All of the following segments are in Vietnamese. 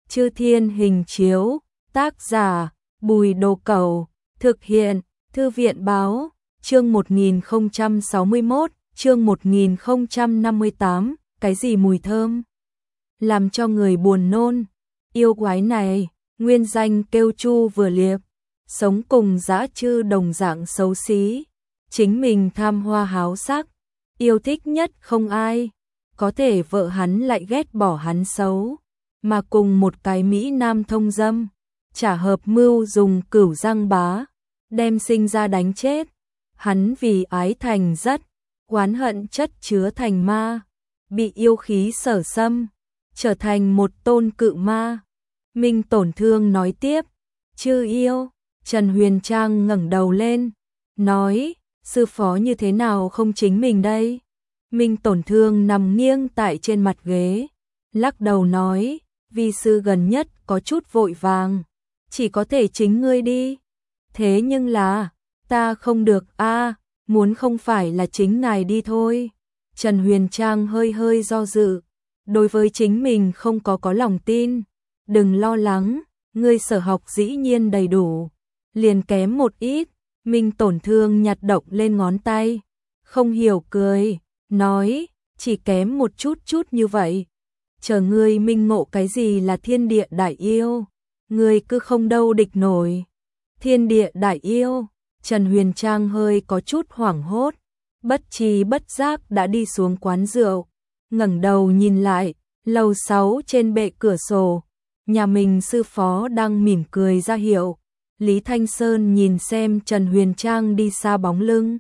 Chư Thiên Hình Chiếu, tác giả Bùi Đồ Cẩu, thực hiện Thư viện Báo, chương 1061, chương 1058, cái gì mùi thơm? Làm cho người buồn nôn. Yêu quái này, nguyên danh kêu Chu Vừa Liệp, sống cùng dã chư đồng dạng xấu xí, chính mình tham hoa háo sắc, yêu thích nhất không ai, có thể vợ hắn lại ghét bỏ hắn xấu, mà cùng một cái Mỹ Nam thông dâm, chả hợp mưu dùng cửu răng bá, đem sinh ra đánh chết. Hắn vì ái thành rất, oán hận chất chứa thành ma, bị yêu khí sở xâm, trở thành một tôn cự ma. Minh Tổn Thương nói tiếp, chư yêu. Trần Huyền Trang ngẩng đầu lên, nói, sư phó như thế nào không chính mình đây? Minh Tổn Thương nằm nghiêng tại trên mặt ghế, lắc đầu nói, vi sư gần nhất có chút vội vàng, chỉ có thể chính ngươi đi. Thế nhưng là, ta không được a, muốn không phải là chính ngài đi thôi. Trần Huyền Trang hơi hơi do dự, đối với chính mình không có lòng tin. Đừng lo lắng, ngươi sở học dĩ nhiên đầy đủ, liền kém một ít. Minh Tổn Thương nhặt động lên ngón tay, không hiểu cười, nói, chỉ kém một chút như vậy. Chờ ngươi minh ngộ cái gì là thiên địa đại yêu, ngươi cứ không đâu địch nổi. Thiên địa đại yêu, Trần Huyền Trang hơi có chút hoảng hốt, bất tri bất giác đã đi xuống quán rượu, ngẩng đầu nhìn lại, lầu 6 trên bệ cửa sổ, nhà mình sư phó đang mỉm cười ra hiệu. Lý Thanh Sơn nhìn xem Trần Huyền Trang đi xa bóng lưng,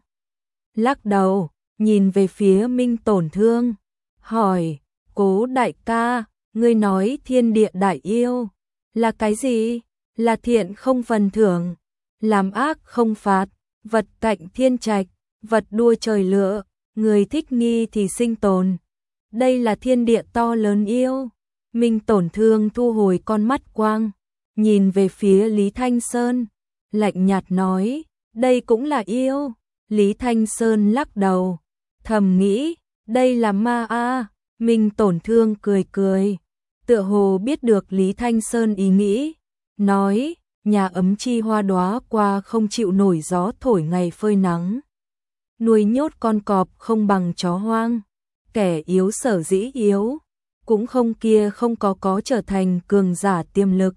lắc đầu, nhìn về phía Minh Tổn Thương, hỏi, Cố đại ca, ngươi nói thiên địa đại yêu, là cái gì? Là thiện không phần thưởng, làm ác không phạt, vật cạnh thiên trạch, vật đua trời lựa, người thích nghi thì sinh tồn. Đây là thiên địa to lớn yêu. Minh Tổn Thương thu hồi con mắt quang, nhìn về phía Lý Thanh Sơn, lạnh nhạt nói, đây cũng là yêu. Lý Thanh Sơn lắc đầu, thầm nghĩ, đây là ma a. Minh Tổn Thương cười, tựa hồ biết được Lý Thanh Sơn ý nghĩ, nói, nhà ấm chi hoa đóa qua không chịu nổi gió thổi ngày phơi nắng. Nuôi nhốt con cọp không bằng chó hoang, kẻ yếu sở dĩ yếu, cũng không kia không có trở thành cường giả tiềm lực,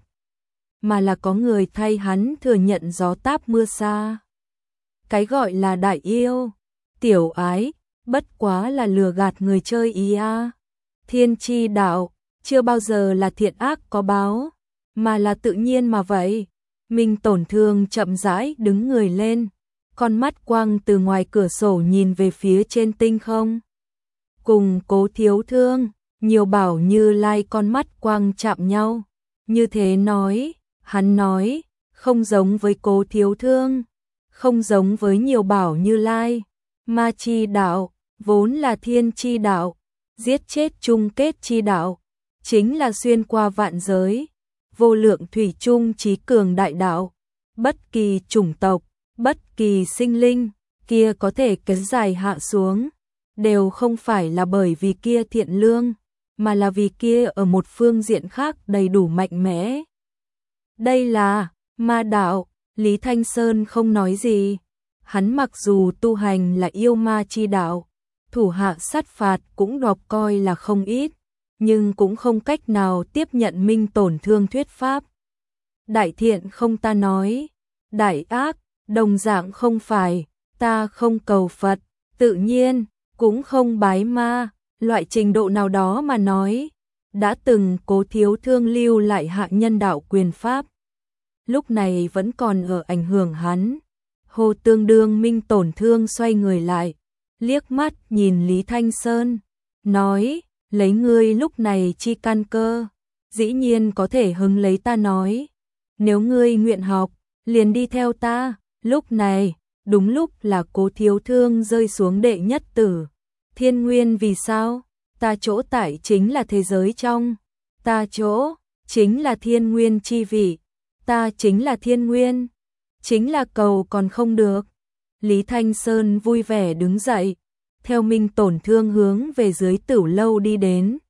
mà là có người thay hắn thừa nhận gió táp mưa xa. Cái gọi là đại yêu, tiểu ái, bất quá là lừa gạt người chơi ý a. Thiên chi đạo, chưa bao giờ là thiện ác có báo, mà là tự nhiên mà vậy. Minh Tổn Thương chậm rãi đứng người lên, con mắt quang từ ngoài cửa sổ nhìn về phía trên tinh không. Cùng Cố Thiếu Thương, Nhiều Bảo Như Lai con mắt quang chạm nhau, như thế nói, hắn nói, không giống với Cố Thiếu Thương, không giống với Nhiều Bảo Như Lai. Ma chi đạo, vốn là thiên chi đạo, giết chết chung kết chi đạo, chính là xuyên qua vạn giới, vô lượng thủy chung trí cường đại đạo. Bất kỳ chủng tộc, bất kỳ sinh linh, kia có thể kéo dài hạ xuống, đều không phải là bởi vì kia thiện lương, mà là vì kia ở một phương diện khác đầy đủ mạnh mẽ. Đây là ma đạo. Lý Thanh Sơn không nói gì. Hắn mặc dù tu hành là yêu ma chi đạo, thủ hạ sát phạt cũng đọc coi là không ít, nhưng cũng không cách nào tiếp nhận Minh Tổn Thương thuyết pháp. Đại thiện không ta nói, đại ác, đồng dạng không phải, ta không cầu Phật, tự nhiên, cũng không bái ma, loại trình độ nào đó mà nói, đã từng Cố Thiếu Thương lưu lại hạ nhân đạo quyền pháp. Lúc này vẫn còn ở ảnh hưởng hắn. Hồ tương đương Minh Tổn Thương xoay người lại, liếc mắt nhìn Lý Thanh Sơn, nói, lấy ngươi lúc này chi căn cơ, dĩ nhiên có thể hứng lấy ta nói. Nếu ngươi nguyện học, liền đi theo ta. Lúc này, đúng lúc là Cố Thiếu Thương rơi xuống đệ nhất tử. Thiên nguyên vì sao? Ta chỗ tại chính là thế giới trong. Ta chỗ, chính là thiên nguyên chi vị. Ta chính là thiên nguyên. Chính là cầu còn không được. Lý Thanh Sơn vui vẻ đứng dậy, theo Minh Tổn Thương hướng về dưới Tửu lâu đi đến.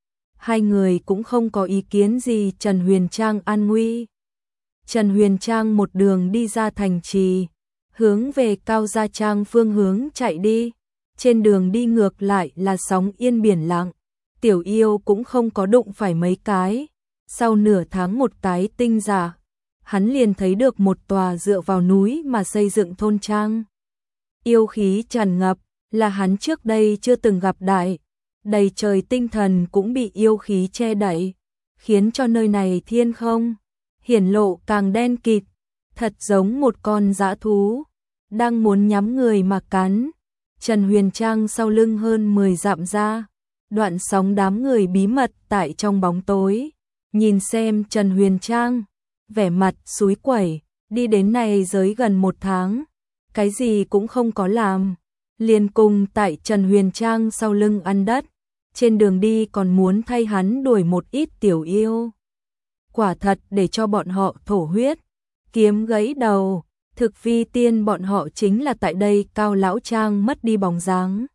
Hai người cũng không có ý kiến gì Trần Huyền Trang an nguy. Trần Huyền Trang một đường đi ra thành trì, hướng về Cao Gia Trang phương hướng chạy đi. Trên đường đi ngược lại là sóng yên biển lặng, Tiểu Yêu cũng không có đụng phải mấy cái. Sau nửa tháng một cái tinh giả, hắn liền thấy được một tòa dựa vào núi mà xây dựng thôn trang. Yêu khí tràn ngập, là hắn trước đây chưa từng gặp đại. Đầy trời tinh thần cũng bị yêu khí che đậy, khiến cho nơi này thiên không hiển lộ càng đen kịt, thật giống một con dã thú đang muốn nhắm người mà cắn. Trần Huyền Trang sau lưng hơn 10 dặm ra, đoạn sóng đám người bí mật tại trong bóng tối, nhìn xem Trần Huyền Trang, vẻ mặt xúi quẩy, đi đến này giới gần 1 tháng, cái gì cũng không có làm, liền cùng tại Trần Huyền Trang sau lưng ăn đất, trên đường đi còn muốn thay hắn đuổi một ít tiểu yêu. Quả thật để cho bọn họ thổ huyết, kiếm gãy đầu. Thực vi tiên bọn họ chính là tại đây Cao lão trang mất đi bóng dáng.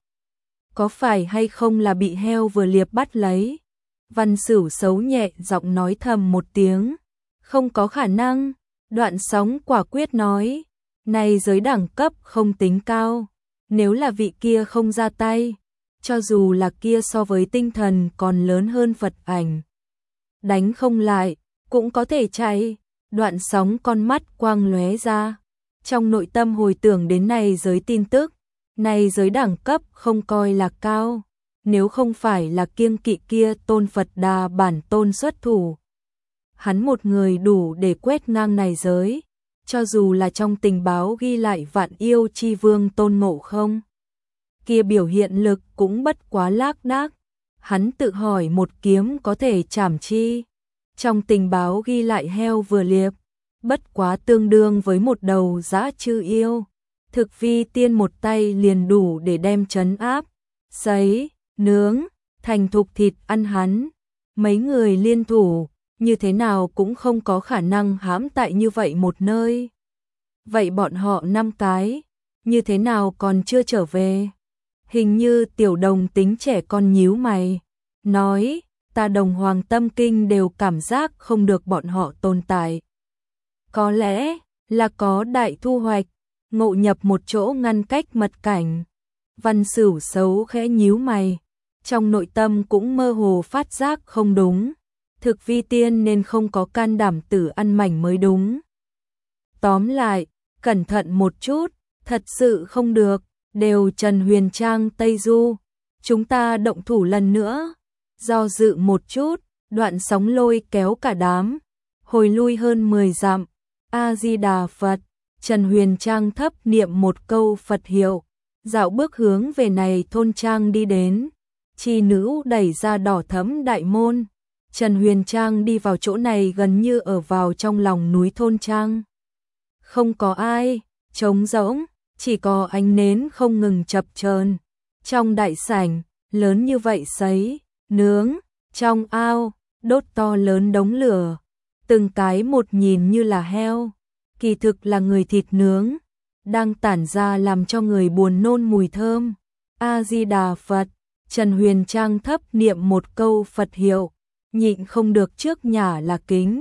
Có phải hay không là bị heo vừa liệp bắt lấy? Văn Sửu xấu nhẹ giọng nói thầm một tiếng. Không có khả năng. Đoạn Sóng quả quyết nói. Này giới đẳng cấp không tính cao. Nếu là vị kia không ra tay, cho dù là kia so với tinh thần còn lớn hơn Phật ảnh, đánh không lại, cũng có thể chạy. Đoạn Sóng con mắt quang lóe ra. Trong nội tâm hồi tưởng đến này giới tin tức, này giới đẳng cấp không coi là cao, nếu không phải là kiêng kỵ kia tôn Phật Đà bản tôn xuất thủ. Hắn một người đủ để quét ngang này giới, cho dù là trong tình báo ghi lại vạn yêu chi vương Tôn Ngộ Không. Kia biểu hiện lực cũng bất quá lác đác, hắn tự hỏi một kiếm có thể chảm chi. Trong tình báo ghi lại heo vừa liệp, bất quá tương đương với một đầu dã chư yêu. Thực vi tiên một tay liền đủ để đem trấn áp, sấy, nướng, thành thục thịt ăn hắn. Mấy người liên thủ, như thế nào cũng không có khả năng hãm tại như vậy một nơi. Vậy bọn họ 5 cái, như thế nào còn chưa trở về? Hình như Tiểu Đồng tính trẻ con nhíu mày, nói, ta Đồng Hoàng tâm kinh đều cảm giác không được bọn họ tồn tại. Có lẽ là có đại thu hoạch, ngộ nhập một chỗ ngăn cách mật cảnh. Văn Sửu xấu khẽ nhíu mày, trong nội tâm cũng mơ hồ phát giác không đúng. Thực vi tiên nên không có can đảm tử ăn mảnh mới đúng. Tóm lại, cẩn thận một chút, thật sự không được, đều Trần Huyền Trang Tây Du. Chúng ta động thủ lần nữa. Do dự một chút, Đoạn Sóng lôi kéo cả đám, hồi lui hơn 10 dặm. A-di-đà Phật, Trần Huyền Trang thấp niệm một câu Phật hiệu, dạo bước hướng về này thôn trang đi đến. Chi nữ đẩy ra đỏ thẫm đại môn. Trần Huyền Trang đi vào chỗ này gần như ở vào trong lòng núi thôn trang. Không có ai, trống rỗng, chỉ có ánh nến không ngừng chập chờn. Trong đại sảnh, lớn như vậy sấy, nướng, trong ao, đốt to lớn đống lửa. Từng cái một nhìn như là heo, kỳ thực là người thịt nướng, đang tản ra làm cho người buồn nôn mùi thơm. A-di-đà Phật, Trần Huyền Trang thấp niệm một câu Phật hiệu, nhịn không được trước nhả là kính.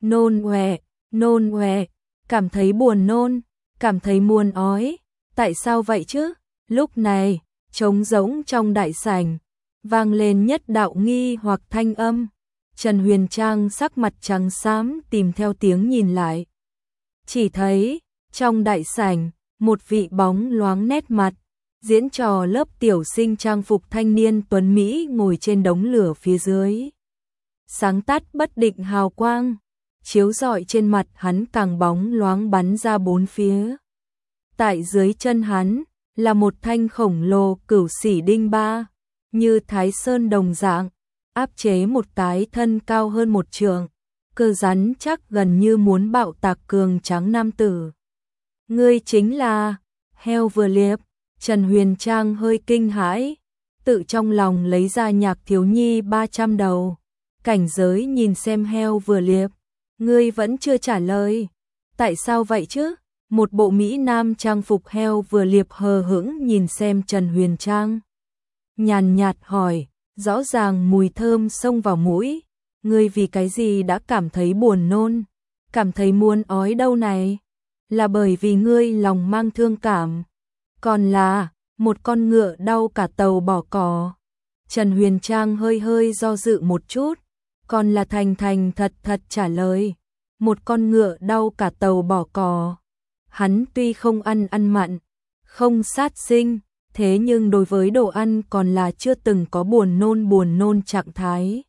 Nôn ọe, cảm thấy buồn nôn, cảm thấy muốn ói. Tại sao vậy chứ? Lúc này, trống rỗng trong đại sảnh, vang lên nhất đạo nghi hoặc thanh âm. Trần Huyền Trang sắc mặt trắng xám tìm theo tiếng nhìn lại. Chỉ thấy, trong đại sảnh, một vị bóng loáng nét mặt, diễn trò lớp tiểu sinh trang phục thanh niên tuấn Mỹ ngồi trên đống lửa phía dưới. Sáng tắt bất định hào quang, chiếu rọi trên mặt hắn càng bóng loáng bắn ra bốn phía. Tại dưới chân hắn, là một thanh khổng lồ cửu xỉ đinh ba, như Thái Sơn đồng dạng, áp chế một cái thân cao hơn 1 trượng, cơ rắn chắc gần như muốn bạo tạc cường tráng nam tử. Ngươi chính là heo vừa liệp. Trần Huyền Trang hơi kinh hãi, tự trong lòng lấy ra Nhạc Thiếu Nhi 300 đầu. Cảnh giới nhìn xem heo vừa liệp, ngươi vẫn chưa trả lời. Tại sao vậy chứ? Một bộ mỹ nam trang phục heo vừa liệp hờ hững nhìn xem Trần Huyền Trang. Nhàn nhạt hỏi, rõ ràng mùi thơm xông vào mũi, ngươi vì cái gì đã cảm thấy buồn nôn, cảm thấy muốn ói đâu này, là bởi vì ngươi lòng mang thương cảm, còn là một con ngựa đau cả tàu bỏ cỏ. Trần Huyền Trang hơi hơi do dự một chút, còn là thành thành thật thật trả lời, một con ngựa đau cả tàu bỏ cỏ. Hắn tuy không ăn mặn, không sát sinh, thế nhưng đối với đồ ăn còn là chưa từng có buồn nôn trạng thái.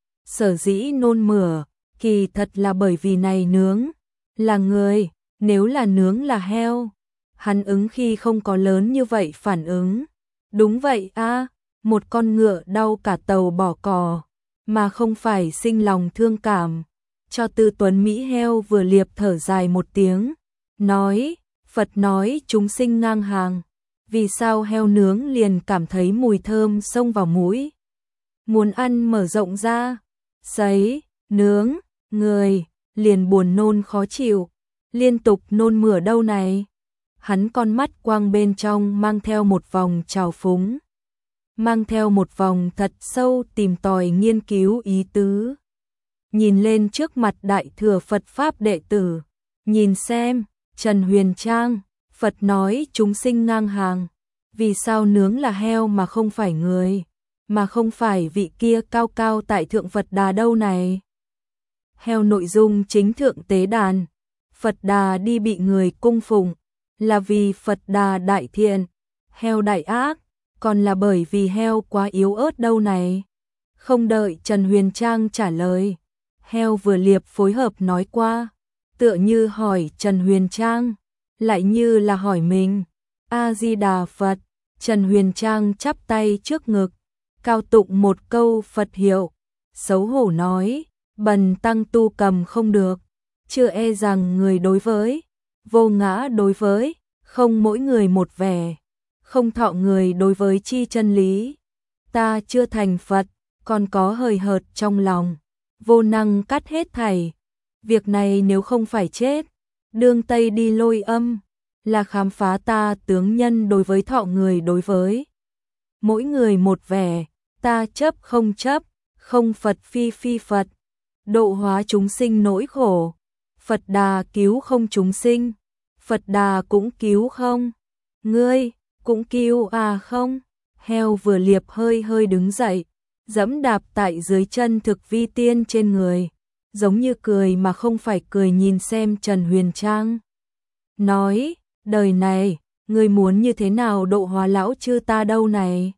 Sở dĩ nôn mửa, kỳ thật là bởi vì này nướng là người, nếu là nướng là heo, hắn ứng khi không có lớn như vậy phản ứng. Đúng vậy a, một con ngựa đau cả tàu bỏ cỏ, mà không phải sinh lòng thương cảm. Cho Tư Tuấn Mỹ heo vừa liệp thở dài một tiếng, nói, Phật nói chúng sinh ngang hàng, vì sao heo nướng liền cảm thấy mùi thơm xông vào mũi. Muốn ăn mở rộng ra, sấy, nướng, người, liền buồn nôn khó chịu, liên tục nôn mửa đâu này. Hắn con mắt quang bên trong mang theo một vòng trào phúng, mang theo một vòng thật sâu tìm tòi nghiên cứu ý tứ. Nhìn lên trước mặt đại thừa Phật Pháp đệ tử, nhìn xem, Trần Huyền Trang, Phật nói chúng sinh ngang hàng, vì sao nướng là heo mà không phải người, mà không phải vị kia cao cao tại thượng Phật Đà đâu này. Heo nội dung chính thượng tế đàn, Phật Đà đi bị người cung phụng, là vì Phật Đà đại thiện, heo đại ác, còn là bởi vì heo quá yếu ớt đâu này. Không đợi Trần Huyền Trang trả lời, heo vừa liệp phối hợp nói qua, tựa như hỏi Trần Huyền Trang, lại như là hỏi mình. A-di-đà Phật. Trần Huyền Trang chắp tay trước ngực, cao tụng một câu Phật hiệu, xấu hổ nói, bần tăng tu cầm không được, chưa e rằng người đối với, vô ngã đối với, không mỗi người một vẻ, không thọ người đối với chi chân lý. Ta chưa thành Phật, còn có hời hợt trong lòng, vô năng cắt hết thảy. Việc này nếu không phải chết, đương Tây đi lôi âm, là khám phá ta tướng nhân đối với thọ người đối với. Mỗi người một vẻ, ta chấp, không Phật phi phi Phật, độ hóa chúng sinh nỗi khổ. Phật Đà cứu không chúng sinh, Phật Đà cũng cứu không, ngươi cũng cứu à không. Heo vừa liệp hơi hơi đứng dậy, dẫm đạp tại dưới chân Thực Vi Tiên trên người, giống như cười mà không phải cười nhìn xem Trần Huyền Trang. Nói, đời này, ngươi muốn như thế nào độ hóa lão chư ta đâu này?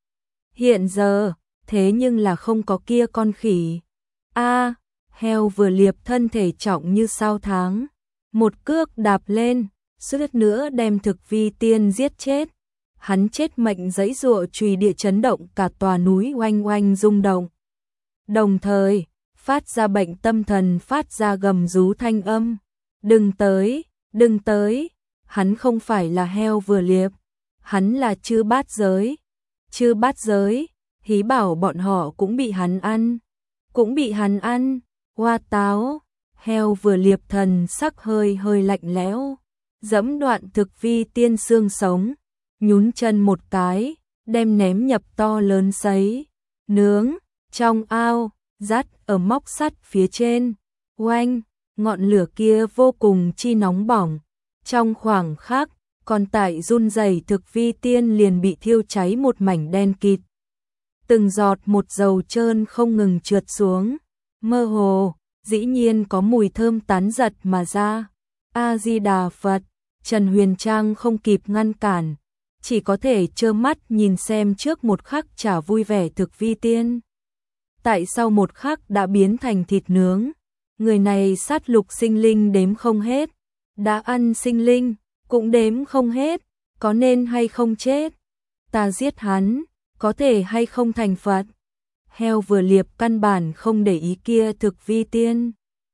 Hiện giờ, thế nhưng là không có kia con khỉ. A, heo vừa liệp thân thể trọng như sao tháng, một cước đạp lên, suýt nữa đem Thực Vi Tiên giết chết. Hắn chết mệnh giãy giụa chùy địa chấn động cả tòa núi oanh oanh rung động. Đồng thời, phát ra bệnh tâm thần, phát ra gầm rú thanh âm. Đừng tới, đừng tới. Hắn không phải là heo vừa liệp, hắn là chư bát giới. Chư bát giới, hí bảo bọn họ cũng bị hắn ăn. Cũng bị hắn ăn, hoa táo. Heo vừa liệp thần sắc hơi hơi lạnh lẽo, dẫm đoạn Thực Vi Tiên xương sống, nhún chân một cái, đem ném nhập to lớn sấy, nướng, trong ao, dắt ở móc sắt phía trên, oanh, ngọn lửa kia vô cùng chi nóng bỏng. Trong khoảng khắc, còn tại run rẩy Thực Vi Tiên liền bị thiêu cháy một mảnh đen kịt. Từng giọt một dầu trơn không ngừng trượt xuống, mơ hồ, dĩ nhiên có mùi thơm tán giật mà ra. A-di-đà Phật. Trần Huyền Trang không kịp ngăn cản, chỉ có thể trơ mắt nhìn xem trước một khắc chả vui vẻ Thực Vi Tiên. Tại sau một khắc đã biến thành thịt nướng, người này sát lục sinh linh đếm không hết, đã ăn sinh linh, cũng đếm không hết, có nên hay không chết? Ta giết hắn, có thể hay không thành Phật? Heo vừa liệp căn bản không để ý kia Thực Vi Tiên.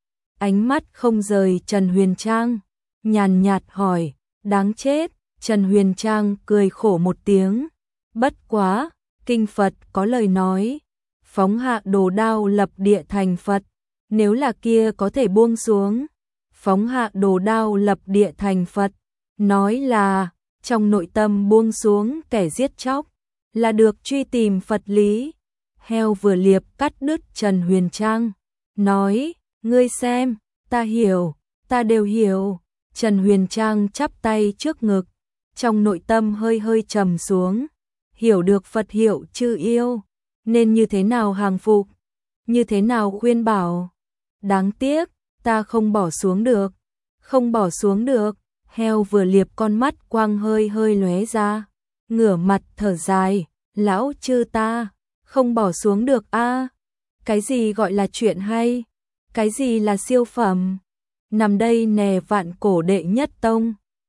Ánh mắt không rời Trần Huyền Trang, nhàn nhạt hỏi, đáng chết. Trần Huyền Trang cười khổ một tiếng, bất quá, kinh Phật có lời nói, phóng hạ đồ đao lập địa thành Phật, nếu là kia có thể buông xuống, phóng hạ đồ đao lập địa thành Phật, nói là, trong nội tâm buông xuống kẻ giết chóc, là được truy tìm Phật lý, Heo vừa liệp cắt đứt Trần Huyền Trang, nói, ngươi xem, ta hiểu, ta đều hiểu. Trần Huyền Trang chắp tay trước ngực, trong nội tâm hơi hơi trầm xuống, hiểu được Phật hiệu chư yêu, nên như thế nào hàng phục, như thế nào khuyên bảo. Đáng tiếc, ta không bỏ xuống được, không bỏ xuống được. Heo vừa liệp con mắt quang hơi hơi lóe ra, ngửa mặt thở dài, lão chư ta, không bỏ xuống được a. Cái gì gọi là chuyện hay? Cái gì là siêu phẩm? Nằm đây nè vạn cổ đệ nhất tông,